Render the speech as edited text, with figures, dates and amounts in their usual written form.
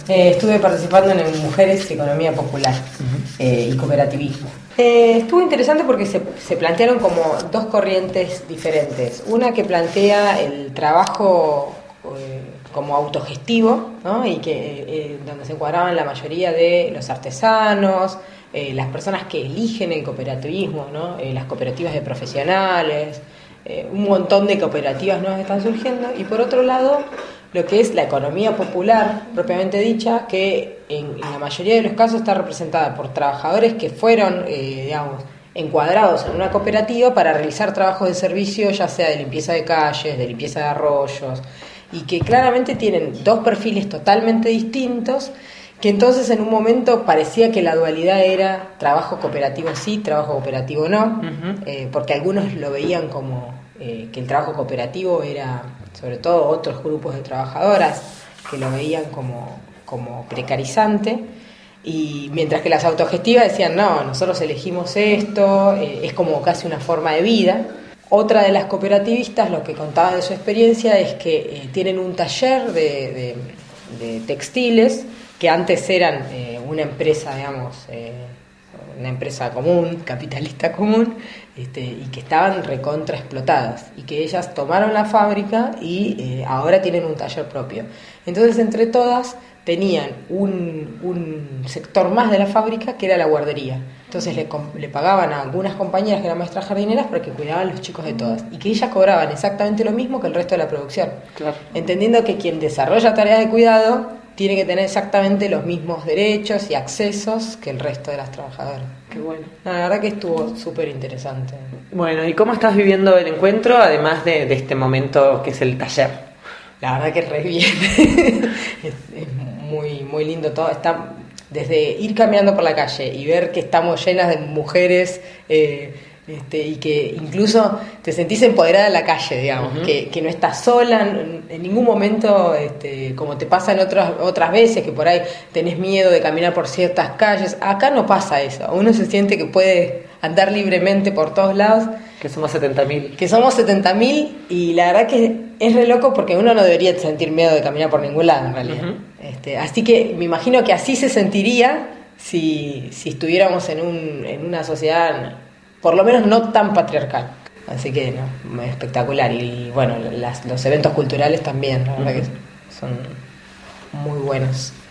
Estuve participando en Mujeres, Economía Popular y Cooperativismo. Estuvo interesante porque se plantearon como dos corrientes diferentes. Una que plantea el trabajo como autogestivo, ¿no? Y que donde se encuadraban la mayoría de los artesanos, las personas que eligen el cooperativismo, ¿no? Las cooperativas de profesionales, un montón de cooperativas nuevas están surgiendo. Y por otro lado, lo que es la economía popular, propiamente dicha, que en la mayoría de los casos está representada por trabajadores que fueron, encuadrados en una cooperativa para realizar trabajos de servicio, ya sea de limpieza de calles, de limpieza de arroyos, y que claramente tienen dos perfiles totalmente distintos, que entonces en un momento parecía que la dualidad era trabajo cooperativo sí, trabajo cooperativo no, porque algunos lo veían como que el trabajo cooperativo era, sobre todo otros grupos de trabajadoras, que lo veían como precarizante, y mientras que las autogestivas decían, no, nosotros elegimos esto, es como casi una forma de vida. Otra de las cooperativistas, lo que contaba de su experiencia, es que tienen un taller de textiles, que antes eran una empresa, una empresa común, capitalista común, y que estaban recontra explotadas, y que ellas tomaron la fábrica y ahora tienen un taller propio. Entonces, entre todas, tenían un sector más de la fábrica que era la guardería. Entonces le pagaban a algunas compañeras que eran maestras jardineras para que cuidaban los chicos de todas, y que ellas cobraban exactamente lo mismo que el resto de la producción, claro, entendiendo que quien desarrolla tareas de cuidado tiene que tener exactamente los mismos derechos y accesos que el resto de las trabajadoras. Qué bueno. La verdad que estuvo súper interesante. Bueno, ¿y cómo estás viviendo el encuentro, además de este momento que es el taller? La verdad que re bien. Es muy, muy lindo todo. Está desde ir caminando por la calle y ver que estamos llenas de mujeres, y que incluso te sentís empoderada en la calle, digamos, que no estás sola en ningún momento, como te pasa en otras veces, que por ahí tenés miedo de caminar por ciertas calles. Acá no pasa eso, uno se siente que puede andar libremente por todos lados. Que somos 70.000. Que somos 70.000, y la verdad que es re loco porque uno no debería sentir miedo de caminar por ningún lado en realidad. Así que me imagino que así se sentiría si estuviéramos en una sociedad por lo menos no tan patriarcal. Así que no, espectacular. Y bueno, los eventos culturales también, la verdad que son muy buenos.